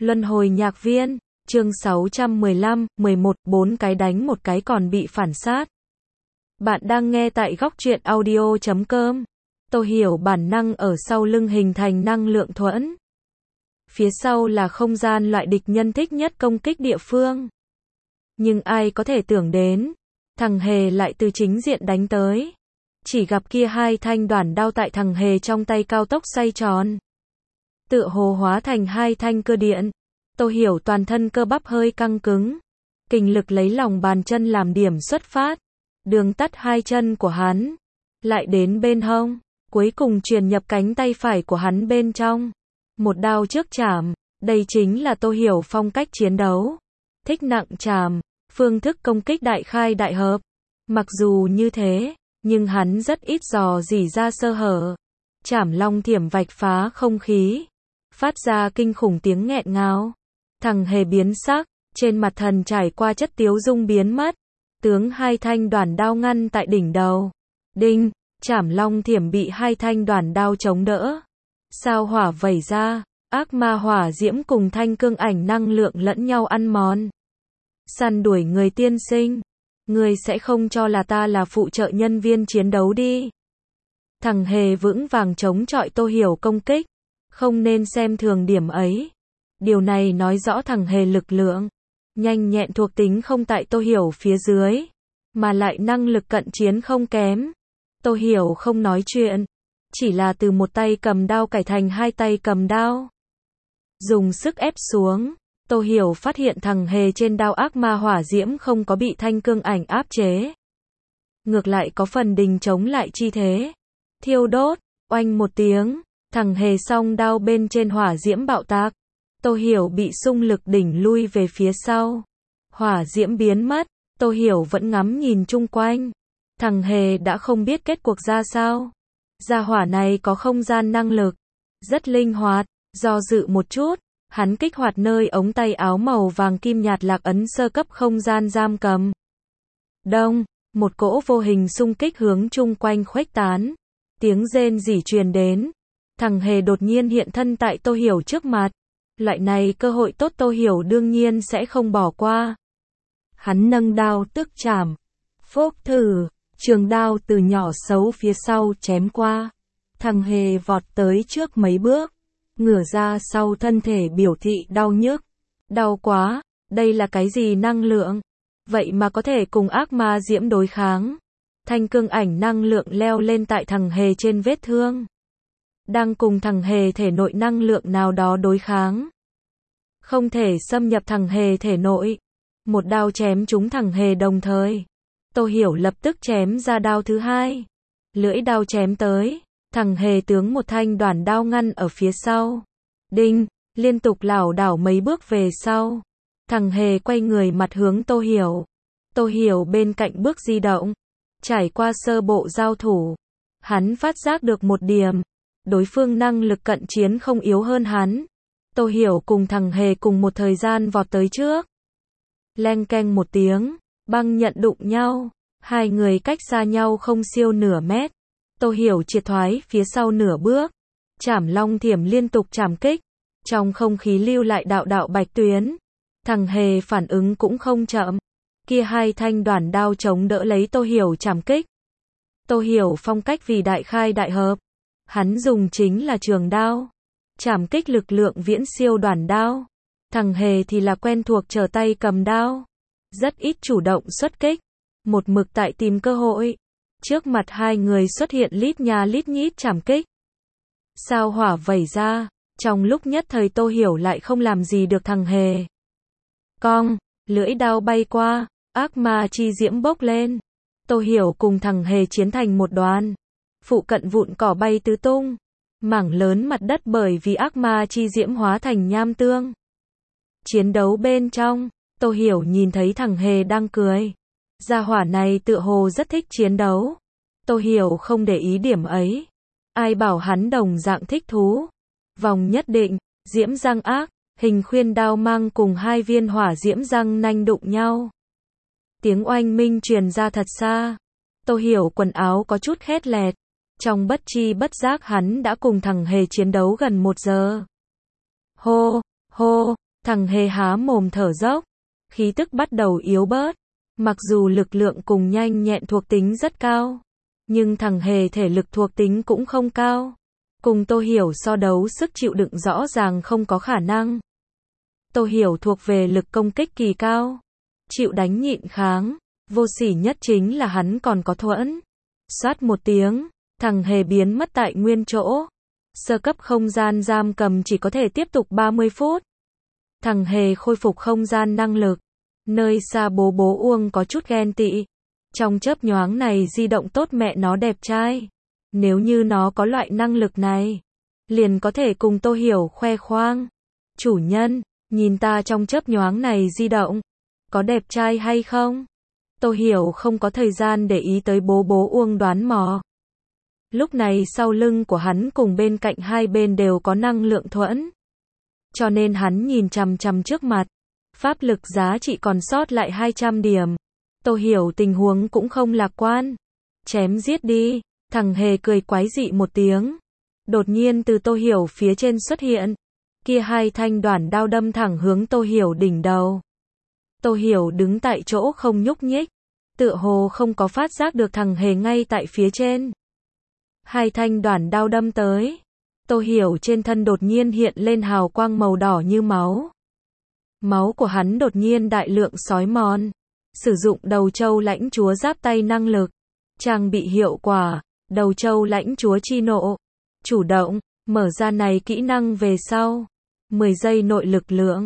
Luân hồi nhạc viên, chương 615, 11, 4 cái đánh một cái còn bị phản sát. Bạn đang nghe tại góc truyện audio.com. Tôi hiểu bản năng ở sau lưng hình thành năng lượng thuẫn. Phía sau là không gian loại địch nhân thích nhất công kích địa phương. Nhưng ai có thể tưởng đến, thằng Hề lại từ chính diện đánh tới. Chỉ gặp kia hai thanh đoản đao tại thằng Hề trong tay cao tốc xoay tròn. Tựa hồ hóa thành hai thanh cơ điện. Tôi hiểu toàn thân cơ bắp hơi căng cứng. Kình lực lấy lòng bàn chân làm điểm xuất phát. Đường tắt hai chân của hắn. Lại đến bên hông. Cuối cùng truyền nhập cánh tay phải của hắn bên trong. Một đao trước chạm. Đây chính là tôi hiểu phong cách chiến đấu. Thích nặng chạm. Phương thức công kích đại khai đại hợp. Mặc dù như thế, nhưng hắn rất ít dò dỉ ra sơ hở. Chảm long thiểm vạch phá không khí. Phát ra kinh khủng tiếng nghẹn ngào. Thằng Hề biến sắc, trên mặt thần trải qua chất tiếu dung biến mất. Tướng hai thanh đoản đao ngăn tại đỉnh đầu. Đinh, chảm long thiểm bị hai thanh đoản đao chống đỡ. Sao hỏa vẩy ra, ác ma hỏa diễm cùng thanh cương ảnh năng lượng lẫn nhau ăn mòn. Săn đuổi người tiên sinh. Người sẽ không cho là ta là phụ trợ nhân viên chiến đấu đi. Thằng Hề vững vàng chống chọi Tô Hiểu công kích. Không nên xem thường điểm ấy. Điều này nói rõ thằng Hề lực lượng nhanh nhẹn thuộc tính không tại Tô Hiểu phía dưới, mà lại năng lực cận chiến không kém. Tô Hiểu không nói chuyện, chỉ là từ một tay cầm đao cải thành hai tay cầm đao. Dùng sức ép xuống, Tô Hiểu phát hiện thằng Hề trên đao ác ma hỏa diễm không có bị thanh cương ảnh áp chế. Ngược lại có phần đình chống lại chi thế. Thiêu đốt, oanh một tiếng, thằng Hề song đao bên trên hỏa diễm bạo tạc. Tô Hiểu bị xung lực đỉnh lui về phía sau. Hỏa diễm biến mất, Tô Hiểu vẫn ngắm nhìn chung quanh. Thằng Hề đã không biết kết cuộc ra sao. Gia hỏa này có không gian năng lực, rất linh hoạt, do dự một chút, hắn kích hoạt nơi ống tay áo màu vàng kim nhạt lạc ấn sơ cấp không gian giam cầm. Đông, một cỗ vô hình xung kích hướng chung quanh khuếch tán. Tiếng rên rỉ truyền đến. Thằng Hề đột nhiên hiện thân tại Tô Hiểu trước mặt. Loại này cơ hội tốt Tô Hiểu đương nhiên sẽ không bỏ qua. Hắn nâng đao tức chạm. Phốc thử, trường đao từ nhỏ xấu phía sau chém qua. Thằng Hề vọt tới trước mấy bước. Ngửa ra sau thân thể biểu thị đau nhức. Đau quá, đây là cái gì năng lượng? Vậy mà có thể cùng ác ma diễm đối kháng. Thanh cương ảnh năng lượng leo lên tại thằng Hề trên vết thương. Đang cùng thằng Hề thể nội năng lượng nào đó đối kháng. Không thể xâm nhập thằng Hề thể nội. Một đao chém trúng thằng Hề đồng thời. Tô Hiểu lập tức chém ra đao thứ hai. Lưỡi đao chém tới. Thằng Hề tướng một thanh đoản đao ngăn ở phía sau. Đinh, liên tục lảo đảo mấy bước về sau. Thằng Hề quay người mặt hướng Tô Hiểu. Tô Hiểu bên cạnh bước di động. Trải qua sơ bộ giao thủ. Hắn phát giác được một điểm. Đối phương năng lực cận chiến không yếu hơn hắn. Tô Hiểu cùng thằng Hề cùng một thời gian vọt tới trước. Leng keng một tiếng, băng nhận đụng nhau. Hai người cách xa nhau không siêu nửa mét. Tô Hiểu triệt thoái phía sau nửa bước. Chảm long thiểm liên tục chảm kích. Trong không khí lưu lại đạo đạo bạch tuyến. Thằng Hề phản ứng cũng không chậm. Kia hai thanh đoản đao chống đỡ lấy Tô Hiểu chảm kích. Tô Hiểu phong cách vì đại khai đại hợp. Hắn dùng chính là trường đao. Chảm kích lực lượng viễn siêu đoản đao. Thằng Hề thì là quen thuộc trở tay cầm đao. Rất ít chủ động xuất kích. Một mực tại tìm cơ hội. Trước mặt hai người xuất hiện lít nha lít nhít chảm kích. Sao hỏa vẩy ra. Trong lúc nhất thời Tô Hiểu lại không làm gì được thằng Hề. Cong, lưỡi đao bay qua. Ác ma chi diễm bốc lên. Tô Hiểu cùng thằng Hề chiến thành một đoàn. Phụ cận vụn cỏ bay tứ tung. Mảng lớn mặt đất bởi vì ác ma chi diễm hóa thành nham tương. Chiến đấu bên trong, Tô Hiểu nhìn thấy thằng Hề đang cười. Gia hỏa này tựa hồ rất thích chiến đấu. Tô Hiểu không để ý điểm ấy. Ai bảo hắn đồng dạng thích thú. Vòng nhất định, diễm răng ác, hình khuyên đao mang cùng hai viên hỏa diễm răng nanh đụng nhau. Tiếng oanh minh truyền ra thật xa. Tô Hiểu quần áo có chút khét lẹt. Trong bất chi bất giác hắn đã cùng thằng Hề chiến đấu gần 1 giờ. Hô, hô, Thằng Hề há mồm thở dốc, khí tức bắt đầu yếu bớt. Mặc dù lực lượng cùng nhanh nhẹn thuộc tính rất cao, nhưng thằng Hề thể lực thuộc tính cũng không cao. Cùng Tô Hiểu so đấu sức chịu đựng rõ ràng không có khả năng. Tô Hiểu thuộc về lực công kích kỳ cao, chịu đánh nhịn kháng, vô sỉ nhất chính là hắn còn có thuẫn. Xoát một tiếng, thằng Hề biến mất tại nguyên chỗ. Sơ cấp không gian giam cầm chỉ có thể tiếp tục 30 phút. Thằng Hề khôi phục không gian năng lực. Nơi xa bố Uông có chút ghen tị. Trong chớp nhoáng này di động tốt mẹ nó đẹp trai. Nếu như nó có loại năng lực này, liền có thể cùng Tô Hiểu khoe khoang. Chủ nhân, nhìn ta trong chớp nhoáng này di động, có đẹp trai hay không? Tô Hiểu không có thời gian để ý tới bố Uông đoán mò. Lúc này sau lưng của hắn cùng bên cạnh hai bên đều có năng lượng thuẫn. Cho nên hắn nhìn chằm chằm trước mặt. Pháp lực giá trị còn sót lại 200 điểm. Tô Hiểu tình huống cũng không lạc quan. Chém giết đi. Thằng Hề cười quái dị một tiếng. Đột nhiên từ Tô Hiểu phía trên xuất hiện. Kia hai thanh đoản đao đâm thẳng hướng Tô Hiểu đỉnh đầu. Tô Hiểu đứng tại chỗ không nhúc nhích. Tựa hồ không có phát giác được thằng Hề ngay tại phía trên. Hai thanh đoản đao đâm tới. Tô Hiểu trên thân đột nhiên hiện lên hào quang màu đỏ như máu. Máu của hắn đột nhiên đại lượng xói mòn. Sử dụng đầu trâu lãnh chúa giáp tay năng lực. Trang bị hiệu quả, đầu trâu lãnh chúa chi nộ. Chủ động, mở ra này kỹ năng về sau. 10 giây nội lực lượng.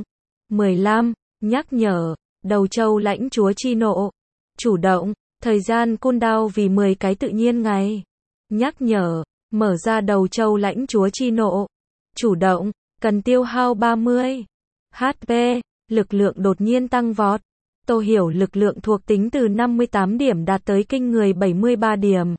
15, nhắc nhở, đầu trâu lãnh chúa chi nộ. Chủ động, thời gian cooldown vì 10 cái tự nhiên ngày. Nhắc nhở, mở ra đầu trâu lãnh chúa chi nộ. Chủ động, cần tiêu hao 30 HP, lực lượng đột nhiên tăng vọt. Tô Hiểu lực lượng thuộc tính từ 58 điểm đạt tới kinh người 73 điểm.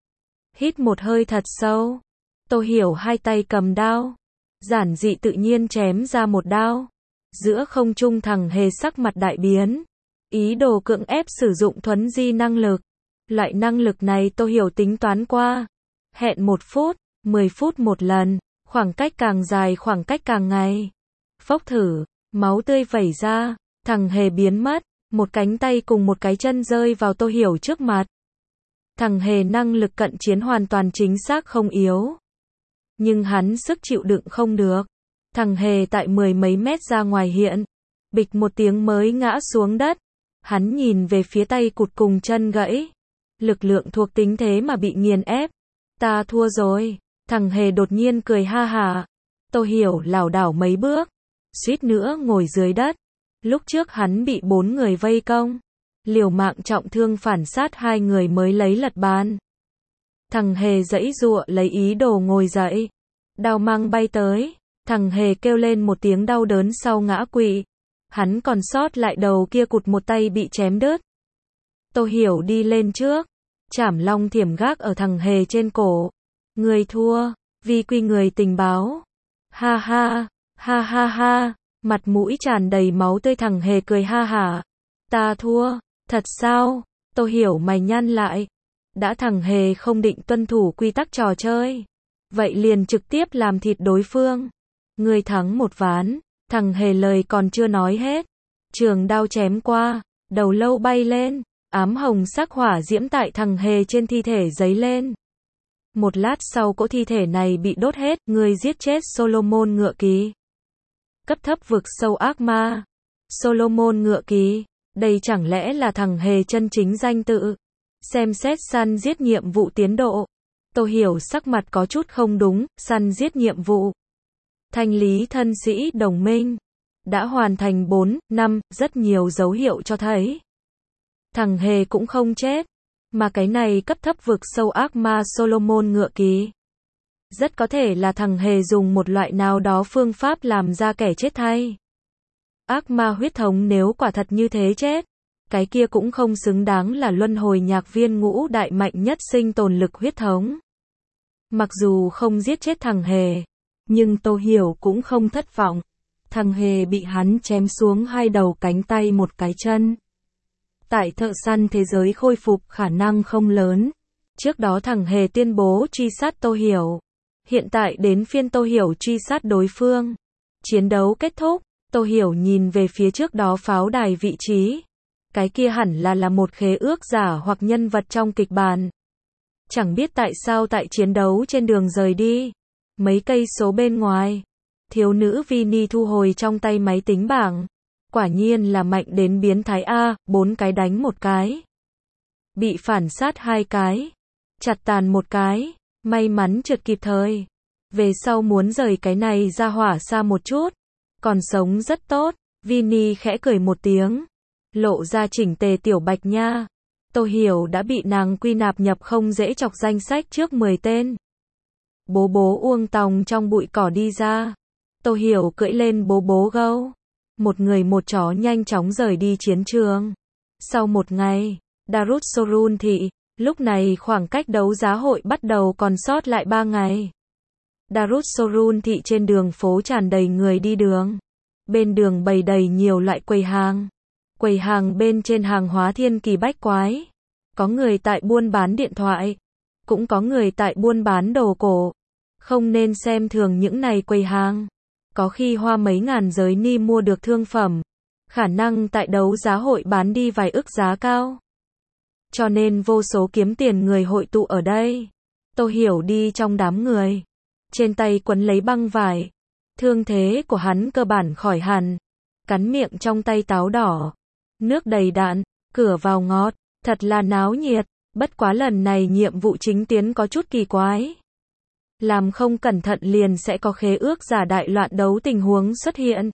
Hít một hơi thật sâu. Tô Hiểu hai tay cầm đao. Giản dị tự nhiên chém ra một đao. Giữa không trung thằng Hề sắc mặt đại biến. Ý đồ cưỡng ép sử dụng thuấn di năng lực. Loại năng lực này Tô Hiểu tính toán qua. Hẹn 1 phút, 10 phút một lần. Khoảng cách càng dài khoảng cách càng ngày. Phốc thử, máu tươi vẩy ra. Thằng Hề biến mất. Một cánh tay cùng một cái chân rơi vào Tô Hiểu trước mặt. Thằng Hề năng lực cận chiến hoàn toàn chính xác không yếu. Nhưng hắn sức chịu đựng không được. Thằng Hề tại 10 mấy mét ra ngoài hiện. Bịch một tiếng mới ngã xuống đất. Hắn nhìn về phía tay cụt cùng chân gãy. Lực lượng thuộc tính thế mà bị nghiền ép. Ta thua rồi. Thằng Hề đột nhiên cười ha hả. Tô Hiểu lảo đảo mấy bước. Suýt nữa ngồi dưới đất. Lúc trước hắn bị 4 người vây công. Liều mạng trọng thương phản sát 2 người mới lấy lật bàn. Thằng Hề giãy giụa lấy ý đồ ngồi dậy. Đao mang bay tới. Thằng Hề kêu lên một tiếng đau đớn sau ngã quỵ. Hắn còn sót lại đầu kia cụt một tay bị chém đứt. Tô Hiểu đi lên trước. Chảm long thiểm gác ở thằng Hề trên cổ. Người thua. Vi quy người tình báo. Ha ha. Ha ha ha. Mặt mũi tràn đầy máu tươi thằng Hề cười ha hả. Ta thua. Thật sao? Tô Hiểu mày nhăn lại. Đã thằng Hề không định tuân thủ quy tắc trò chơi. Vậy liền trực tiếp làm thịt đối phương. Người thắng một ván. Thằng Hề lời còn chưa nói hết. Trường đao chém qua. Đầu lâu bay lên. Ám hồng sắc hỏa diễm tại thằng Hề trên thi thể giấy lên. Một lát sau cỗ thi thể này bị đốt hết. Người giết chết Solomon ngựa ký. Cấp thấp vực sâu ác ma. Solomon ngựa ký. Đây chẳng lẽ là thằng Hề chân chính danh tự. Xem xét săn giết nhiệm vụ tiến độ. Tô Hiểu sắc mặt có chút không đúng. Săn giết nhiệm vụ. Thanh lý thân sĩ đồng minh. Đã hoàn thành 4, 5, rất nhiều dấu hiệu cho thấy. Thằng Hề cũng không chết. Mà cái này cấp thấp vực sâu ác ma Solomon ngựa ký. Rất có thể là thằng Hề dùng một loại nào đó phương pháp làm ra kẻ chết thay. Ác ma huyết thống nếu quả thật như thế chết. Cái kia cũng không xứng đáng là luân hồi nhạc viên ngũ đại mạnh nhất sinh tồn lực huyết thống. Mặc dù không giết chết thằng Hề. Nhưng Tô Hiểu cũng không thất vọng. Thằng Hề bị hắn chém xuống 2 đầu cánh tay một cái chân. Tại thợ săn thế giới khôi phục khả năng không lớn. Trước đó thằng Hề tuyên bố truy sát Tô Hiểu. Hiện tại đến phiên Tô Hiểu truy sát đối phương. Chiến đấu kết thúc. Tô Hiểu nhìn về phía trước đó pháo đài vị trí. Cái kia hẳn là một khế ước giả hoặc nhân vật trong kịch bản. Chẳng biết tại sao tại chiến đấu trên đường rời đi. Mấy cây số bên ngoài. Thiếu nữ Vinny thu hồi trong tay máy tính bảng. Quả nhiên là mạnh đến biến thái A, 4 cái đánh một cái. Bị phản sát 2 cái. Chặt tàn 1 cái. May mắn trượt kịp thời. Về sau muốn rời cái này ra hỏa xa một chút. Còn sống rất tốt. Vinny khẽ cười một tiếng. Lộ ra chỉnh tề tiểu bạch nha. Tô Hiểu đã bị nàng quy nạp nhập không dễ chọc danh sách trước 10 tên. Bố bố Uông Tòng trong bụi cỏ đi ra. Tô Hiểu cưỡi lên bố bố gâu. Một người một chó nhanh chóng rời đi chiến trường. Sau một ngày, Darussorun thị, lúc này khoảng cách đấu giá hội bắt đầu còn sót lại 3 ngày. Darussorun thị trên đường phố tràn đầy người đi đường. Bên đường bày đầy nhiều loại quầy hàng. Quầy hàng bên trên hàng hóa thiên kỳ bách quái. Có người tại buôn bán điện thoại. Cũng có người tại buôn bán đồ cổ. Không nên xem thường những này quầy hàng. Có khi hoa mấy ngàn giới ni mua được thương phẩm. Khả năng tại đấu giá hội bán đi vài ức giá cao. Cho nên vô số kiếm tiền người hội tụ ở đây. Tô Hiểu đi trong đám người. Trên tay quấn lấy băng vải. Thương thế của hắn cơ bản khỏi hẳn. Cắn miệng trong tay táo đỏ. Nước đầy đạn, cửa vào ngọt. Thật là náo nhiệt. Bất quá lần này nhiệm vụ chính tuyến có chút kỳ quái. Làm không cẩn thận liền sẽ có khế ước giả đại loạn đấu tình huống xuất hiện.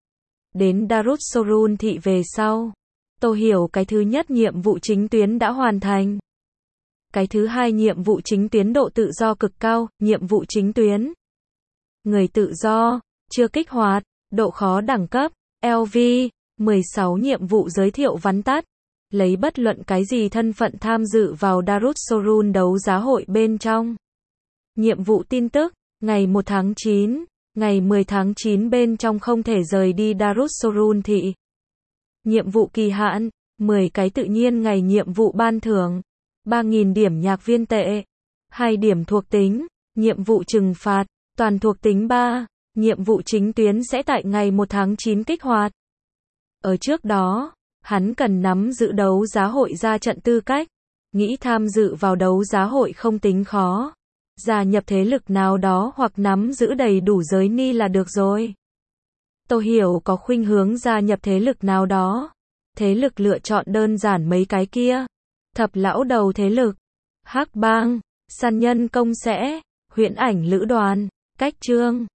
Đến Darussorun thị về sau. Tô Hiểu cái thứ nhất nhiệm vụ chính tuyến đã hoàn thành. Cái thứ hai nhiệm vụ chính tuyến độ tự do cực cao, nhiệm vụ chính tuyến. Người tự do, chưa kích hoạt, độ khó đẳng cấp, LV, 16 nhiệm vụ giới thiệu vắn tắt. Lấy bất luận cái gì thân phận tham dự vào Darussorun đấu giá hội bên trong. Nhiệm vụ tin tức, ngày 1 tháng 9, ngày 10 tháng 9 bên trong không thể rời đi Darussorun thị. Nhiệm vụ kỳ hạn, 10 cái tự nhiên ngày nhiệm vụ ban thưởng, 3.000 điểm nhạc viên tệ, 2 điểm thuộc tính, nhiệm vụ trừng phạt, toàn thuộc tính 3, nhiệm vụ chính tuyến sẽ tại ngày 1 tháng 9 kích hoạt. Ở trước đó, hắn cần nắm giữ đấu giá hội ra trận tư cách, nghĩ tham dự vào đấu giá hội không tính khó. Gia nhập thế lực nào đó hoặc nắm giữ đầy đủ giới ni là được rồi. Tô Hiểu có khuynh hướng gia nhập thế lực nào đó. Thế lực lựa chọn đơn giản mấy cái kia. Thập lão đầu thế lực, Hắc bang, săn nhân công sẽ, huyễn ảnh lữ đoàn, cách chương.